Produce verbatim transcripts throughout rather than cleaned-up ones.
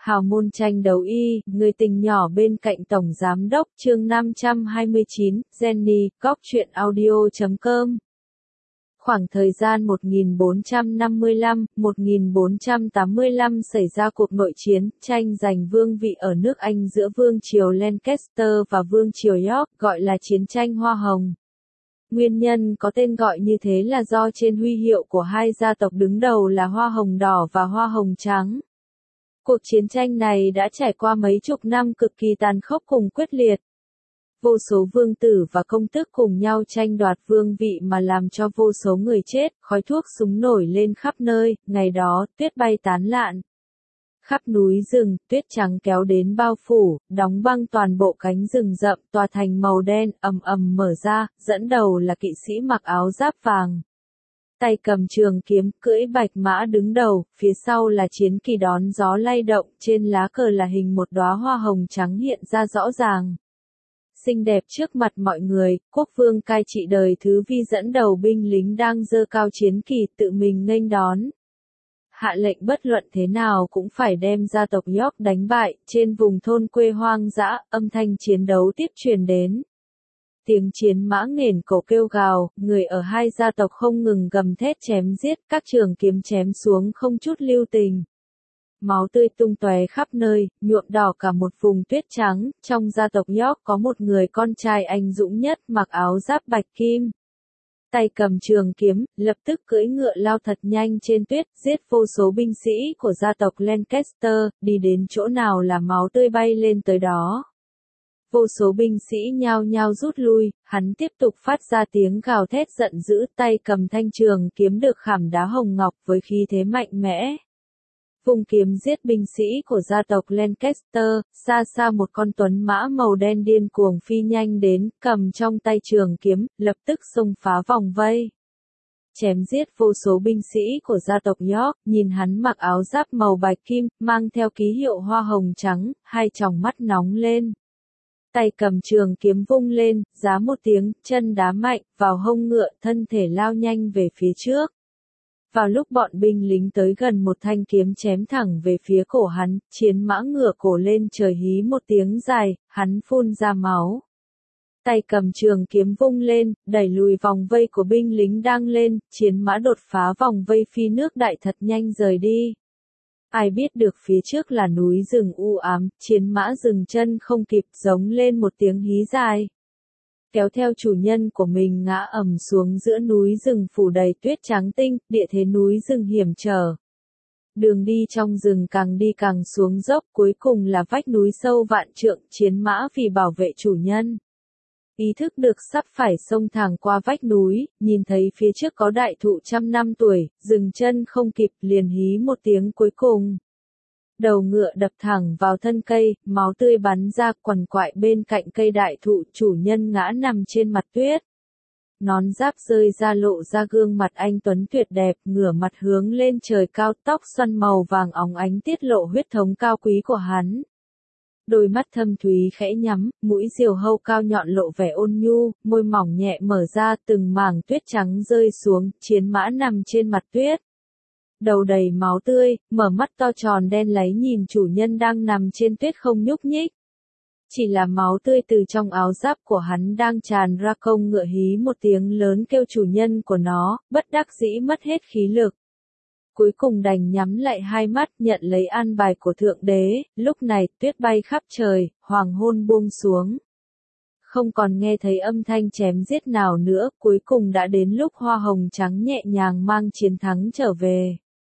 Hào môn tranh đấu y, người tình nhỏ bên cạnh Tổng Giám đốc chương năm trăm hai mươi chín, Jenny, góc truyện audio chấm com. Khoảng thời gian một nghìn bốn trăm năm mươi lăm đến một nghìn bốn trăm tám mươi lăm xảy ra cuộc nội chiến, tranh giành vương vị ở nước Anh giữa Vương triều Lancaster và Vương triều York, gọi là chiến tranh Hoa Hồng. Nguyên nhân có tên gọi như thế là do trên huy hiệu của hai gia tộc đứng đầu là hoa hồng đỏ và hoa hồng trắng. Cuộc chiến tranh này đã trải qua mấy chục năm cực kỳ tàn khốc cùng quyết liệt. Vô số vương tử và công tước cùng nhau tranh đoạt vương vị mà làm cho vô số người chết, khói thuốc súng nổi lên khắp nơi, ngày đó, tuyết bay tán lạn. Khắp núi rừng, tuyết trắng kéo đến bao phủ, đóng băng toàn bộ cánh rừng rậm, tòa thành màu đen, ầm ầm mở ra, dẫn đầu là kỵ sĩ mặc áo giáp vàng. Tay cầm trường kiếm, cưỡi bạch mã đứng đầu, phía sau là chiến kỳ đón gió lay động, trên lá cờ là hình một đóa hoa hồng trắng hiện ra rõ ràng. Xinh đẹp trước mặt mọi người, quốc vương cai trị đời thứ Vi dẫn đầu binh lính đang giơ cao chiến kỳ tự mình nghênh đón. Hạ lệnh bất luận thế nào cũng phải đem gia tộc York đánh bại, trên vùng thôn quê hoang dã, âm thanh chiến đấu tiếp truyền đến. Tiếng chiến mã nghển cổ kêu gào, người ở hai gia tộc không ngừng gầm thét chém giết, các trường kiếm chém xuống không chút lưu tình. Máu tươi tung tóe khắp nơi, nhuộm đỏ cả một vùng tuyết trắng, trong gia tộc York có một người con trai anh dũng nhất mặc áo giáp bạch kim. Tay cầm trường kiếm, lập tức cưỡi ngựa lao thật nhanh trên tuyết, giết vô số binh sĩ của gia tộc Lancaster, đi đến chỗ nào là máu tươi bay lên tới đó. Vô số binh sĩ nhao nhao rút lui, hắn tiếp tục phát ra tiếng gào thét giận dữ, tay cầm thanh trường kiếm được khảm đá hồng ngọc với khí thế mạnh mẽ. Vung kiếm giết binh sĩ của gia tộc Lancaster, xa xa một con tuấn mã màu đen điên cuồng phi nhanh đến, cầm trong tay trường kiếm, lập tức xông phá vòng vây. Chém giết vô số binh sĩ của gia tộc York, nhìn hắn mặc áo giáp màu bạch kim, mang theo ký hiệu hoa hồng trắng, hai tròng mắt nóng lên. Tay cầm trường kiếm vung lên, giá một tiếng, chân đá mạnh, vào hông ngựa, thân thể lao nhanh về phía trước. Vào lúc bọn binh lính tới gần một thanh kiếm chém thẳng về phía cổ hắn, chiến mã ngửa cổ lên trời hí một tiếng dài, hắn phun ra máu. Tay cầm trường kiếm vung lên, đẩy lùi vòng vây của binh lính đang lên, chiến mã đột phá vòng vây phi nước đại thật nhanh rời đi. Ai biết được phía trước là núi rừng u ám, chiến mã dừng chân không kịp giống lên một tiếng hí dài. Kéo theo chủ nhân của mình ngã ầm xuống giữa núi rừng phủ đầy tuyết trắng tinh, địa thế núi rừng hiểm trở. Đường đi trong rừng càng đi càng xuống dốc, cuối cùng là vách núi sâu vạn trượng, chiến mã vì bảo vệ chủ nhân. Ý thức được sắp phải xông thẳng qua vách núi, nhìn thấy phía trước có đại thụ trăm năm tuổi, dừng chân không kịp liền hí một tiếng cuối cùng. Đầu ngựa đập thẳng vào thân cây, máu tươi bắn ra quằn quại bên cạnh cây đại thụ, chủ nhân ngã nằm trên mặt tuyết. Nón giáp rơi ra lộ ra gương mặt anh tuấn tuyệt đẹp, ngửa mặt hướng lên trời cao, tóc xoăn màu vàng óng ánh tiết lộ huyết thống cao quý của hắn. Đôi mắt thâm thúy khẽ nhắm, mũi diều hâu cao nhọn lộ vẻ ôn nhu, môi mỏng nhẹ mở ra, từng mảng tuyết trắng rơi xuống, chiến mã nằm trên mặt tuyết. Đầu đầy máu tươi, mở mắt to tròn đen láy nhìn chủ nhân đang nằm trên tuyết không nhúc nhích. Chỉ là máu tươi từ trong áo giáp của hắn đang tràn ra, công ngựa hí một tiếng lớn kêu chủ nhân của nó, bất đắc dĩ mất hết khí lực. Cuối cùng đành nhắm lại hai mắt nhận lấy an bài của Thượng Đế, lúc này tuyết bay khắp trời, hoàng hôn buông xuống. Không còn nghe thấy âm thanh chém giết nào nữa, cuối cùng đã đến lúc hoa hồng trắng nhẹ nhàng mang chiến thắng trở về.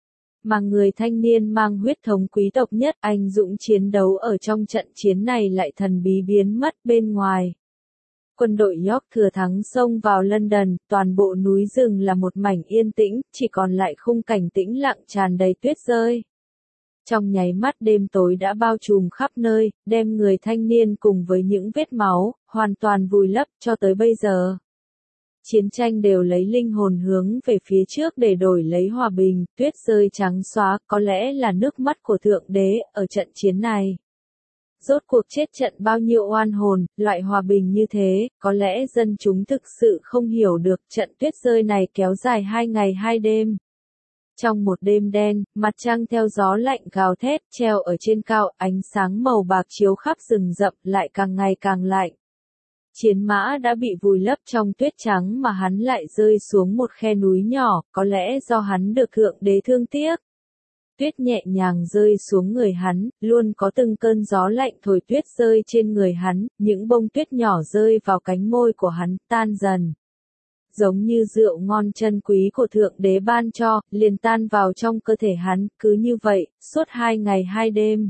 Mà người thanh niên mang huyết thống quý tộc nhất, anh dũng chiến đấu ở trong trận chiến này lại thần bí biến mất bên ngoài. Quân đội York thừa thắng xông vào London, toàn bộ núi rừng là một mảnh yên tĩnh, chỉ còn lại khung cảnh tĩnh lặng tràn đầy tuyết rơi. Trong nháy mắt đêm tối đã bao trùm khắp nơi, đem người thanh niên cùng với những vết máu, hoàn toàn vùi lấp cho tới bây giờ. Chiến tranh đều lấy linh hồn hướng về phía trước để đổi lấy hòa bình, tuyết rơi trắng xóa, có lẽ là nước mắt của Thượng Đế, ở trận chiến này. Rốt cuộc chết trận bao nhiêu oan hồn, loại hòa bình như thế, có lẽ dân chúng thực sự không hiểu được trận tuyết rơi này kéo dài hai ngày hai đêm. Trong một đêm đen, mặt trăng theo gió lạnh gào thét, treo ở trên cao, ánh sáng màu bạc chiếu khắp rừng rậm, lại càng ngày càng lạnh. Chiến mã đã bị vùi lấp trong tuyết trắng mà hắn lại rơi xuống một khe núi nhỏ, có lẽ do hắn được Thượng Đế thương tiếc. Tuyết nhẹ nhàng rơi xuống người hắn, luôn có từng cơn gió lạnh thổi tuyết rơi trên người hắn, những bông tuyết nhỏ rơi vào cánh môi của hắn, tan dần. Giống như rượu ngon chân quý của Thượng Đế ban cho, liền tan vào trong cơ thể hắn, cứ như vậy, suốt hai ngày hai đêm.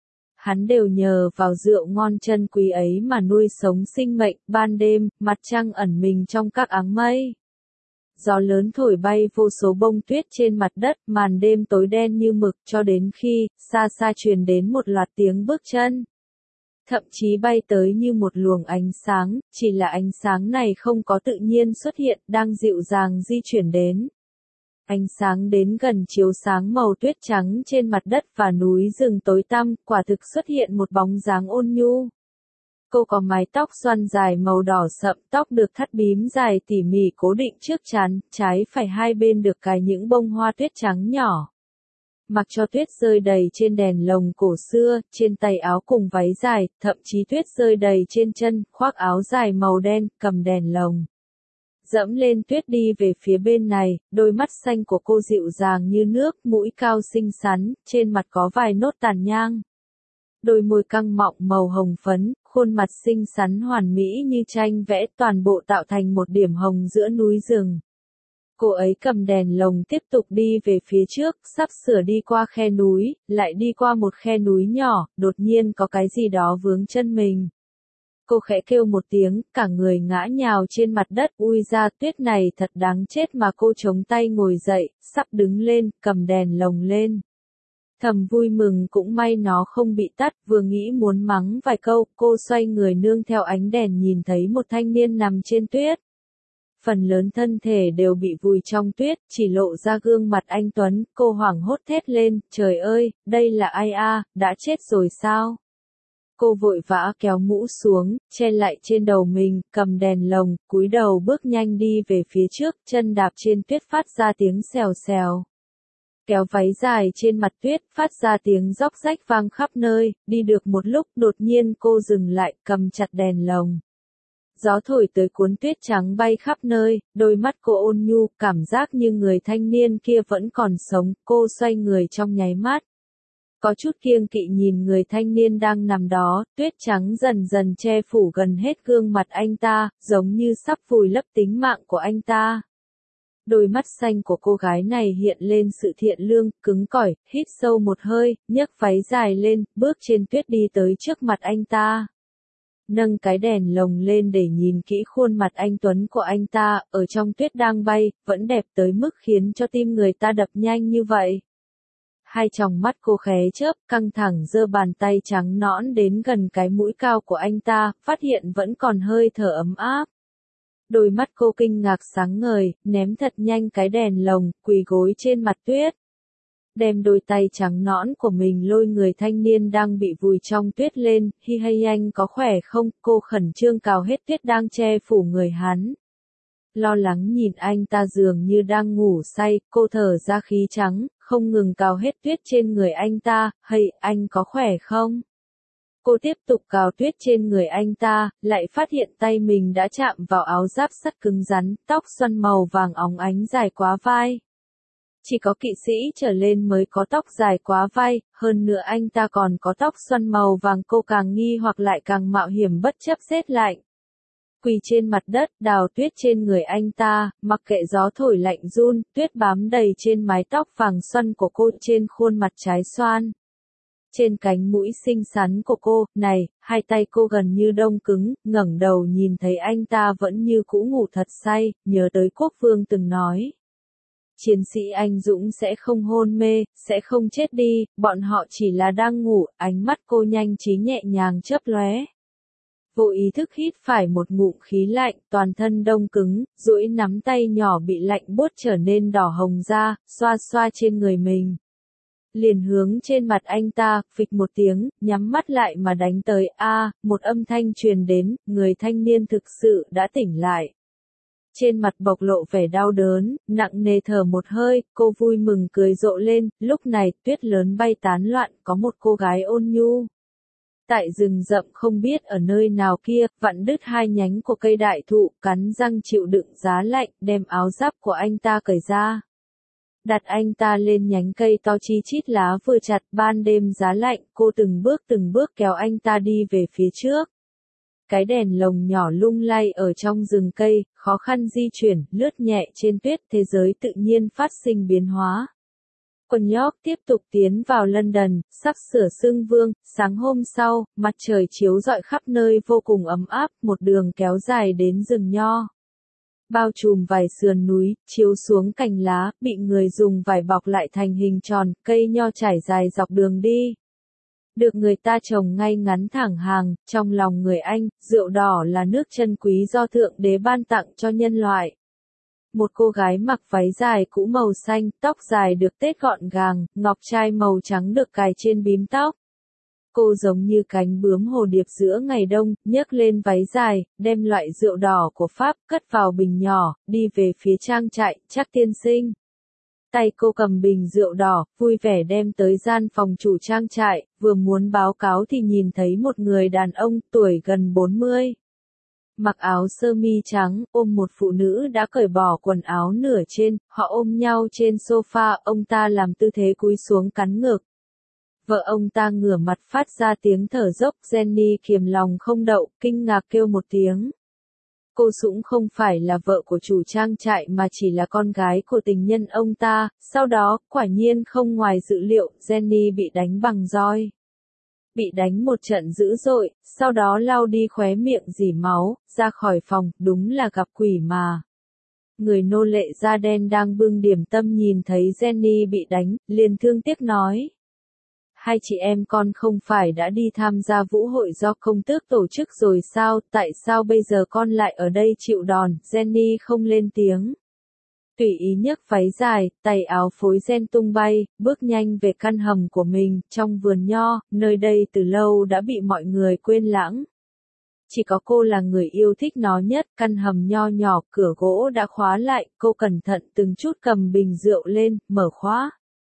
Hắn đều nhờ vào rượu ngon chân quý ấy mà nuôi sống sinh mệnh, ban đêm, mặt trăng ẩn mình trong các áng mây. Gió lớn thổi bay vô số bông tuyết trên mặt đất, màn đêm tối đen như mực cho đến khi, xa xa truyền đến một loạt tiếng bước chân. Thậm chí bay tới như một luồng ánh sáng, chỉ là ánh sáng này không có tự nhiên xuất hiện, đang dịu dàng di chuyển đến. Ánh sáng đến gần chiếu sáng màu tuyết trắng trên mặt đất và núi rừng tối tăm, quả thực xuất hiện một bóng dáng ôn nhu. Cô có mái tóc xoăn dài màu đỏ sậm, tóc được thắt bím dài tỉ mỉ cố định trước trán, trái phải hai bên được cài những bông hoa tuyết trắng nhỏ. Mặc cho tuyết rơi đầy trên đèn lồng cổ xưa, trên tay áo cùng váy dài, thậm chí tuyết rơi đầy trên chân, khoác áo dài màu đen, cầm đèn lồng. Dẫm lên tuyết đi về phía bên này, đôi mắt xanh của cô dịu dàng như nước, mũi cao xinh xắn, trên mặt có vài nốt tàn nhang. Đôi môi căng mọng màu hồng phấn, khuôn mặt xinh xắn hoàn mỹ như tranh vẽ, toàn bộ tạo thành một điểm hồng giữa núi rừng. Cô ấy cầm đèn lồng tiếp tục đi về phía trước, sắp sửa đi qua khe núi, lại đi qua một khe núi nhỏ, đột nhiên có cái gì đó vướng chân mình. Cô khẽ kêu một tiếng, cả người ngã nhào trên mặt đất, ui ra, tuyết này thật đáng chết, mà cô chống tay ngồi dậy, sắp đứng lên, cầm đèn lồng lên. Thầm vui mừng, cũng may nó không bị tắt, vừa nghĩ muốn mắng vài câu, cô xoay người nương theo ánh đèn nhìn thấy một thanh niên nằm trên tuyết. Phần lớn thân thể đều bị vùi trong tuyết, chỉ lộ ra gương mặt anh tuấn, cô hoảng hốt thét lên, trời ơi, đây là ai a, đã chết rồi sao? Cô vội vã kéo mũ xuống, che lại trên đầu mình, cầm đèn lồng, cúi đầu bước nhanh đi về phía trước, chân đạp trên tuyết phát ra tiếng xèo xèo. Kéo váy dài trên mặt tuyết, phát ra tiếng róc rách vang khắp nơi, đi được một lúc, đột nhiên cô dừng lại, cầm chặt đèn lồng. Gió thổi tới cuốn tuyết trắng bay khắp nơi, đôi mắt cô ôn nhu, cảm giác như người thanh niên kia vẫn còn sống, cô xoay người trong nháy mắt. Có chút kiêng kỵ nhìn người thanh niên đang nằm đó, tuyết trắng dần dần che phủ gần hết gương mặt anh ta, giống như sắp vùi lấp tính mạng của anh ta. Đôi mắt xanh của cô gái này hiện lên sự thiện lương, cứng cỏi, hít sâu một hơi, nhấc váy dài lên, bước trên tuyết đi tới trước mặt anh ta. Nâng cái đèn lồng lên để nhìn kỹ khuôn mặt anh tuấn của anh ta, ở trong tuyết đang bay, vẫn đẹp tới mức khiến cho tim người ta đập nhanh như vậy. Hai tròng mắt cô khé chớp, căng thẳng giơ bàn tay trắng nõn đến gần cái mũi cao của anh ta, phát hiện vẫn còn hơi thở ấm áp. Đôi mắt cô kinh ngạc sáng ngời, ném thật nhanh cái đèn lồng, quỳ gối trên mặt tuyết. Đem đôi tay trắng nõn của mình lôi người thanh niên đang bị vùi trong tuyết lên, hi hay anh có khỏe không, cô khẩn trương cào hết tuyết đang che phủ người hắn. Lo lắng nhìn anh ta dường như đang ngủ say, cô thở ra khí trắng, không ngừng cào hết tuyết trên người anh ta, hay, anh có khỏe không? Cô tiếp tục cào tuyết trên người anh ta, lại phát hiện tay mình đã chạm vào áo giáp sắt cứng rắn, tóc xoăn màu vàng óng ánh dài quá vai. Chỉ có kỵ sĩ trở lên mới có tóc dài quá vai, hơn nữa anh ta còn có tóc xoăn màu vàng, cô càng nghi hoặc lại càng mạo hiểm bất chấp rét lạnh. Quỳ trên mặt đất, đào tuyết trên người anh ta, mặc kệ gió thổi lạnh run, tuyết bám đầy trên mái tóc vàng xoăn của cô, trên khuôn mặt trái xoan. Trên cánh mũi xinh xắn của cô, này, hai tay cô gần như đông cứng, ngẩng đầu nhìn thấy anh ta vẫn như cũ ngủ thật say, nhớ tới quốc vương từng nói. Chiến sĩ anh dũng sẽ không hôn mê, sẽ không chết đi, bọn họ chỉ là đang ngủ, ánh mắt cô nhanh trí nhẹ nhàng chớp lóe. Vô ý thức hít phải một ngụm khí lạnh, toàn thân đông cứng, duỗi nắm tay nhỏ bị lạnh buốt trở nên đỏ hồng ra, xoa xoa trên người mình. Liền hướng trên mặt anh ta, phịch một tiếng, nhắm mắt lại mà đánh tới, a, một âm thanh truyền đến, người thanh niên thực sự đã tỉnh lại. Trên mặt bộc lộ vẻ đau đớn, nặng nề thở một hơi, cô vui mừng cười rộ lên, lúc này tuyết lớn bay tán loạn, có một cô gái ôn nhu. Tại rừng rậm không biết ở nơi nào kia, vặn đứt hai nhánh của cây đại thụ, cắn răng chịu đựng giá lạnh, đem áo giáp của anh ta cởi ra. Đặt anh ta lên nhánh cây to chi chít lá vừa chặt, ban đêm giá lạnh, cô từng bước từng bước kéo anh ta đi về phía trước. Cái đèn lồng nhỏ lung lay ở trong rừng cây, khó khăn di chuyển, lướt nhẹ trên tuyết, thế giới tự nhiên phát sinh biến hóa. Quần York tiếp tục tiến vào London, sắp sửa xưng vương, sáng hôm sau, mặt trời chiếu rọi khắp nơi vô cùng ấm áp, một đường kéo dài đến rừng nho. Bao trùm vài sườn núi, chiếu xuống cành lá, bị người dùng vải bọc lại thành hình tròn, cây nho trải dài dọc đường đi. Được người ta trồng ngay ngắn thẳng hàng, trong lòng người Anh, rượu đỏ là nước chân quý do Thượng Đế ban tặng cho nhân loại. Một cô gái mặc váy dài cũ màu xanh, tóc dài được tết gọn gàng, ngọc trai màu trắng được cài trên bím tóc. Cô giống như cánh bướm hồ điệp giữa ngày đông, nhấc lên váy dài, đem loại rượu đỏ của Pháp cất vào bình nhỏ, đi về phía trang trại, Chắc tiên sinh. Tay cô cầm bình rượu đỏ, vui vẻ đem tới gian phòng chủ trang trại, vừa muốn báo cáo thì nhìn thấy một người đàn ông tuổi gần bốn mươi. Mặc áo sơ mi trắng, ôm một phụ nữ đã cởi bỏ quần áo nửa trên, họ ôm nhau trên sofa, ông ta làm tư thế cúi xuống cắn ngực. Vợ ông ta ngửa mặt phát ra tiếng thở dốc, Jenny kiềm lòng không đậu, kinh ngạc kêu một tiếng. Cô Dũng không phải là vợ của chủ trang trại mà chỉ là con gái của tình nhân ông ta, sau đó, quả nhiên không ngoài dự liệu, Jenny bị đánh bằng roi. Bị đánh một trận dữ dội, sau đó lau đi khóe miệng rỉ máu, ra khỏi phòng, đúng là gặp quỷ mà. Người nô lệ da đen đang bưng điểm tâm nhìn thấy Jenny bị đánh, liền thương tiếc nói. Hai chị em con không phải đã đi tham gia vũ hội do công tước tổ chức rồi sao, tại sao bây giờ con lại ở đây chịu đòn, Jenny không lên tiếng. Tùy ý nhấc váy dài, tay áo phối ren tung bay, bước nhanh về căn hầm của mình, trong vườn nho, nơi đây từ lâu đã bị mọi người quên lãng. Chỉ có cô là người yêu thích nó nhất, căn hầm nho nhỏ, cửa gỗ đã khóa lại, cô cẩn thận từng chút cầm bình rượu lên, mở khóa.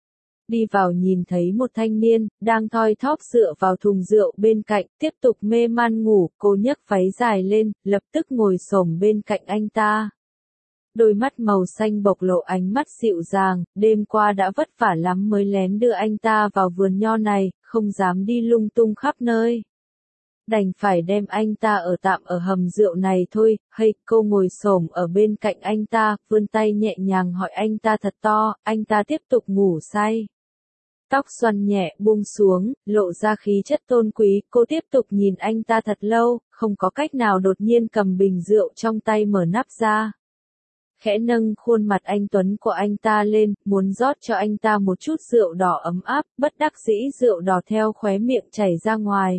Đi vào nhìn thấy một thanh niên, đang thoi thóp dựa vào thùng rượu bên cạnh, tiếp tục mê man ngủ, cô nhấc váy dài lên, lập tức ngồi xổm bên cạnh anh ta. Đôi mắt màu xanh bộc lộ ánh mắt dịu dàng, đêm qua đã vất vả lắm mới lén đưa anh ta vào vườn nho này, không dám đi lung tung khắp nơi. Đành phải đem anh ta ở tạm ở hầm rượu này thôi, hay, cô ngồi xổm ở bên cạnh anh ta, vươn tay nhẹ nhàng hỏi anh ta thật to, anh ta tiếp tục ngủ say. Tóc xoăn nhẹ buông xuống, lộ ra khí chất tôn quý, cô tiếp tục nhìn anh ta thật lâu, không có cách nào đột nhiên cầm bình rượu trong tay mở nắp ra. Khẽ nâng khuôn mặt anh tuấn của anh ta lên, muốn rót cho anh ta một chút rượu đỏ ấm áp, bất đắc dĩ rượu đỏ theo khóe miệng chảy ra ngoài.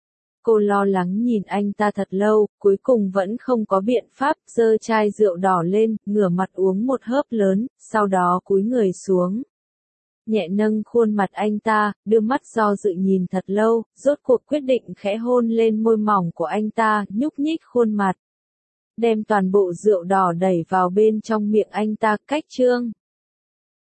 Cô lo lắng nhìn anh ta thật lâu, cuối cùng vẫn không có biện pháp, giơ chai rượu đỏ lên, ngửa mặt uống một hớp lớn, sau đó cúi người xuống. Nhẹ nâng khuôn mặt anh ta, đưa mắt do dự nhìn thật lâu, rốt cuộc quyết định khẽ hôn lên môi mỏng của anh ta, nhúc nhích khuôn mặt. Đem toàn bộ rượu đỏ đẩy vào bên trong miệng anh ta, cách chương.